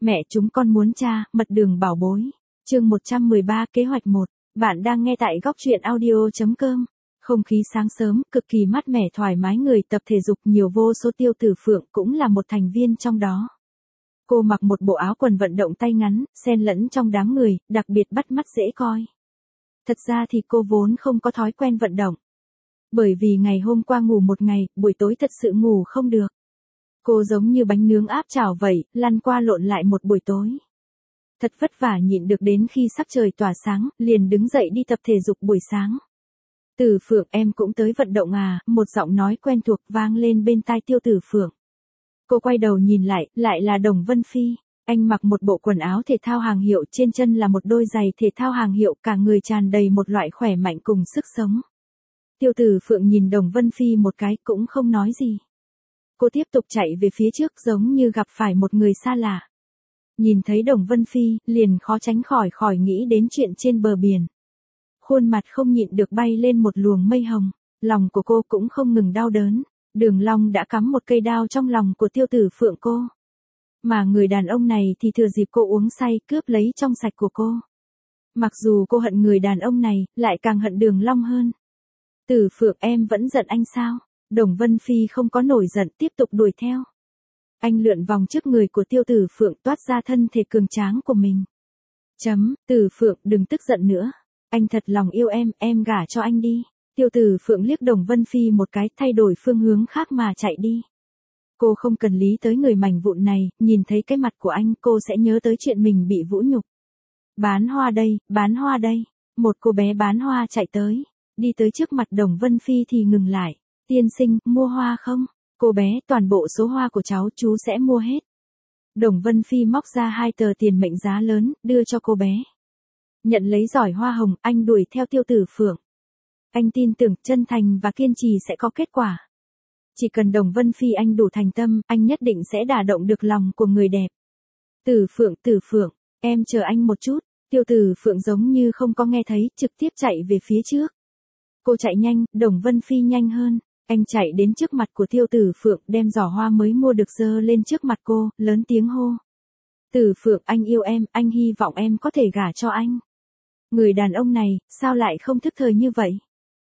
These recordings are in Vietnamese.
Mẹ chúng con muốn cha, mật đường bảo bối. Chương 113 kế hoạch 1. Bạn đang nghe tại góc truyện audio.com. Không khí sáng sớm, cực kỳ mát mẻ thoải mái, người tập thể dục nhiều vô số. Tiêu Tử Phượng cũng là một thành viên trong đó. Cô mặc một bộ áo quần vận động tay ngắn, xen lẫn trong đám người, đặc biệt bắt mắt dễ coi. Thật ra thì cô vốn không có thói quen vận động. Bởi vì ngày hôm qua ngủ một ngày, buổi tối thật sự ngủ không được. Cô giống như bánh nướng áp chảo vậy, lăn qua lộn lại một buổi tối. Thật vất vả nhịn được đến khi sắc trời tỏa sáng, liền đứng dậy đi tập thể dục buổi sáng. Tử Phượng, em cũng tới vận động à? Một giọng nói quen thuộc vang lên bên tai Tiêu Tử Phượng. Cô quay đầu nhìn lại là Đồng Vân Phi. Anh mặc một bộ quần áo thể thao hàng hiệu, trên chân là một đôi giày thể thao hàng hiệu, cả người tràn đầy một loại khỏe mạnh cùng sức sống. Tiêu Tử Phượng nhìn Đồng Vân Phi một cái cũng không nói gì. Cô tiếp tục chạy về phía trước giống như gặp phải một người xa lạ. Nhìn thấy Đồng Vân Phi, liền khó tránh khỏi nghĩ đến chuyện trên bờ biển. Khuôn mặt không nhịn được bay lên một luồng mây hồng, lòng của cô cũng không ngừng đau đớn. Đường Long đã cắm một cây đao trong lòng của Tiêu Tử Phượng cô. Mà người đàn ông này thì thừa dịp cô uống say cướp lấy trong sạch của cô. Mặc dù cô hận người đàn ông này, lại càng hận Đường Long hơn. Tử Phượng, em vẫn giận anh sao? Đồng Vân Phi không có nổi giận, tiếp tục đuổi theo. Anh lượn vòng trước người của Tiêu Tử Phượng, toát ra thân thể cường tráng của mình. Tử Phượng, đừng tức giận nữa. Anh thật lòng yêu em gả cho anh đi. Tiêu Tử Phượng liếc Đồng Vân Phi một cái, thay đổi phương hướng khác mà chạy đi. Cô không cần lý tới người mảnh vụn này, nhìn thấy cái mặt của anh cô sẽ nhớ tới chuyện mình bị vũ nhục. Bán hoa đây. Một cô bé bán hoa chạy tới, đi tới trước mặt Đồng Vân Phi thì ngừng lại. Tiên sinh, mua hoa không? Cô bé, toàn bộ số hoa của cháu chú sẽ mua hết. Đồng Vân Phi móc ra 2 tờ tiền mệnh giá lớn, đưa cho cô bé. Nhận lấy giỏi hoa hồng, anh đuổi theo Tiêu Tử Phượng. Anh tin tưởng, chân thành và kiên trì sẽ có kết quả. Chỉ cần Đồng Vân Phi anh đủ thành tâm, anh nhất định sẽ đả động được lòng của người đẹp. Tử Phượng, em chờ anh một chút. Tiêu Tử Phượng giống như không có nghe thấy, trực tiếp chạy về phía trước. Cô chạy nhanh, Đồng Vân Phi nhanh hơn. Anh chạy đến trước mặt của Tiêu Tử Phượng, đem giỏ hoa mới mua được giơ lên trước mặt cô, lớn tiếng hô. Tử Phượng, anh yêu em, anh hy vọng em có thể gả cho anh. Người đàn ông này, sao lại không thức thời như vậy?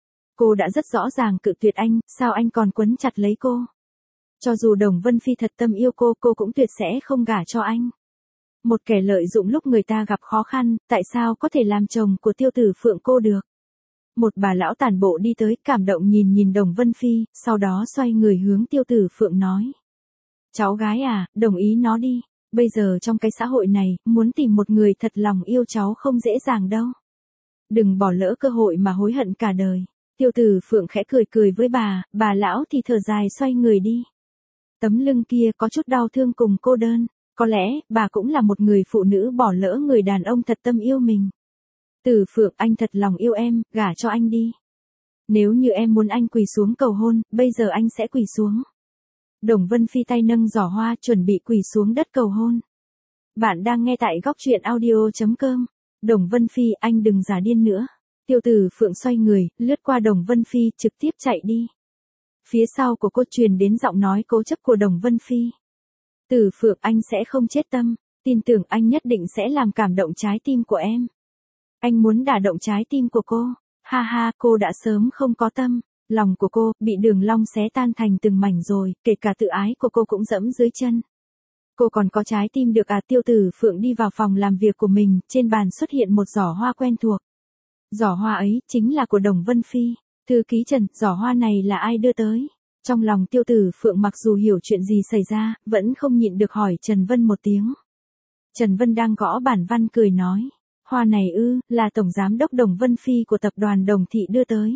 Cô đã rất rõ ràng cự tuyệt anh, sao anh còn quấn chặt lấy cô? Cho dù Đồng Vân Phi thật tâm yêu cô cũng tuyệt sẽ không gả cho anh. Một kẻ lợi dụng lúc người ta gặp khó khăn, tại sao có thể làm chồng của Tiêu Tử Phượng cô được? Một bà lão tản bộ đi tới, cảm động nhìn Đồng Vân Phi, sau đó xoay người hướng Tiêu Tử Phượng nói. Cháu gái à, đồng ý nó đi. Bây giờ trong cái xã hội này, muốn tìm một người thật lòng yêu cháu không dễ dàng đâu. Đừng bỏ lỡ cơ hội mà hối hận cả đời. Tiêu Tử Phượng khẽ cười với bà lão thì thở dài xoay người đi. Tấm lưng kia có chút đau thương cùng cô đơn, có lẽ bà cũng là một người phụ nữ bỏ lỡ người đàn ông thật tâm yêu mình. Tử Phượng, anh thật lòng yêu em, gả cho anh đi. Nếu như em muốn anh quỳ xuống cầu hôn, bây giờ anh sẽ quỳ xuống. Đồng Vân Phi tay nâng giỏ hoa chuẩn bị quỳ xuống đất cầu hôn. Bạn đang nghe tại góc truyện audio.com. Đồng Vân Phi, anh đừng giả điên nữa. Tiêu Tử Phượng xoay người, lướt qua Đồng Vân Phi, trực tiếp chạy đi. Phía sau của cô truyền đến giọng nói cố chấp của Đồng Vân Phi. Tử Phượng, anh sẽ không chết tâm, tin tưởng anh nhất định sẽ làm cảm động trái tim của em. Anh muốn đả động trái tim của cô. Ha ha, cô đã sớm không có tâm. Lòng của cô, bị Đường Long xé tan thành từng mảnh rồi, kể cả tự ái của cô cũng dẫm dưới chân. Cô còn có trái tim được à? Tiêu Tử Phượng đi vào phòng làm việc của mình, trên bàn xuất hiện một giỏ hoa quen thuộc. Giỏ hoa ấy, chính là của Đồng Vân Phi. Thư ký Trần, giỏ hoa này là ai đưa tới? Trong lòng Tiêu Tử Phượng mặc dù hiểu chuyện gì xảy ra, vẫn không nhịn được hỏi Trần Vân một tiếng. Trần Vân đang gõ bản văn cười nói. Hoa này là Tổng Giám đốc Đồng Vân Phi của tập đoàn Đồng Thị đưa tới.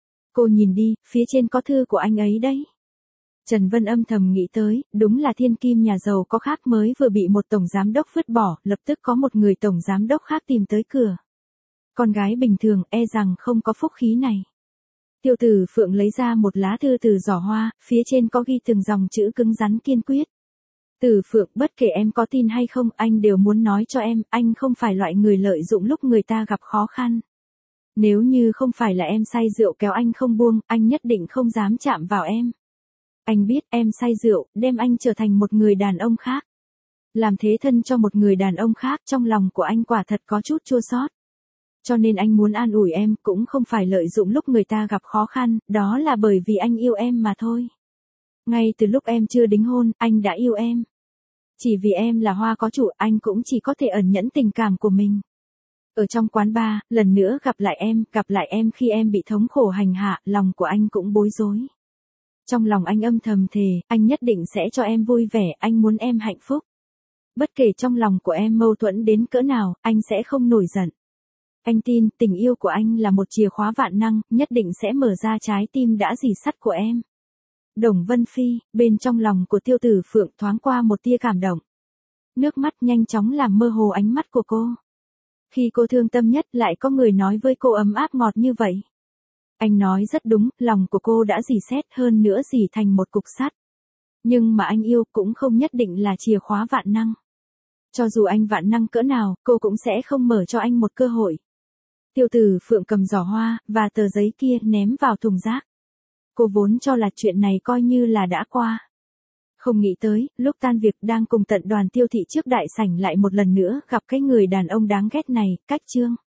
Cô nhìn đi, phía trên có thư của anh ấy đấy. Trần Vân âm thầm nghĩ tới, đúng là thiên kim nhà giàu có khác mới vừa bị một tổng giám đốc vứt bỏ, lập tức có một người tổng giám đốc khác tìm tới cửa. Con gái bình thường e rằng không có phúc khí này. Tiêu Tử Phượng lấy ra một lá thư từ giỏ hoa, phía trên có ghi từng dòng chữ cứng rắn kiên quyết. Tử Phượng, bất kể em có tin hay không, anh đều muốn nói cho em, anh không phải loại người lợi dụng lúc người ta gặp khó khăn. Nếu như không phải là em say rượu kéo anh không buông, anh nhất định không dám chạm vào em. Anh biết em say rượu, đem anh trở thành một người đàn ông khác. Làm thế thân cho một người đàn ông khác, trong lòng của anh quả thật có chút chua xót. Cho nên anh muốn an ủi em, cũng không phải lợi dụng lúc người ta gặp khó khăn, đó là bởi vì anh yêu em mà thôi. Ngay từ lúc em chưa đính hôn, anh đã yêu em. Chỉ vì em là hoa có chủ, anh cũng chỉ có thể ẩn nhẫn tình cảm của mình. Ở trong quán bar, lần nữa gặp lại em khi em bị thống khổ hành hạ, lòng của anh cũng bối rối. Trong lòng anh âm thầm thề, anh nhất định sẽ cho em vui vẻ, anh muốn em hạnh phúc. Bất kể trong lòng của em mâu thuẫn đến cỡ nào, anh sẽ không nổi giận. Anh tin, tình yêu của anh là một chìa khóa vạn năng, nhất định sẽ mở ra trái tim đã rỉ sắt của em. Đồng Vân Phi, bên trong lòng của Tiêu Tử Phượng thoáng qua một tia cảm động. Nước mắt nhanh chóng làm mơ hồ ánh mắt của cô. Khi cô thương tâm nhất lại có người nói với cô ấm áp ngọt như vậy. Anh nói rất đúng, lòng của cô đã rỉ sét hơn nữa rỉ thành một cục sắt. Nhưng mà anh yêu cũng không nhất định là chìa khóa vạn năng. Cho dù anh vạn năng cỡ nào, cô cũng sẽ không mở cho anh một cơ hội. Tiêu Tử Phượng cầm giỏ hoa, và tờ giấy kia ném vào thùng rác. Cô vốn cho là chuyện này coi như là đã qua. Không nghĩ tới, lúc tan việc đang cùng tận đoàn Tiêu thị trước đại sảnh lại một lần nữa gặp cái người đàn ông đáng ghét này, Cách Trương.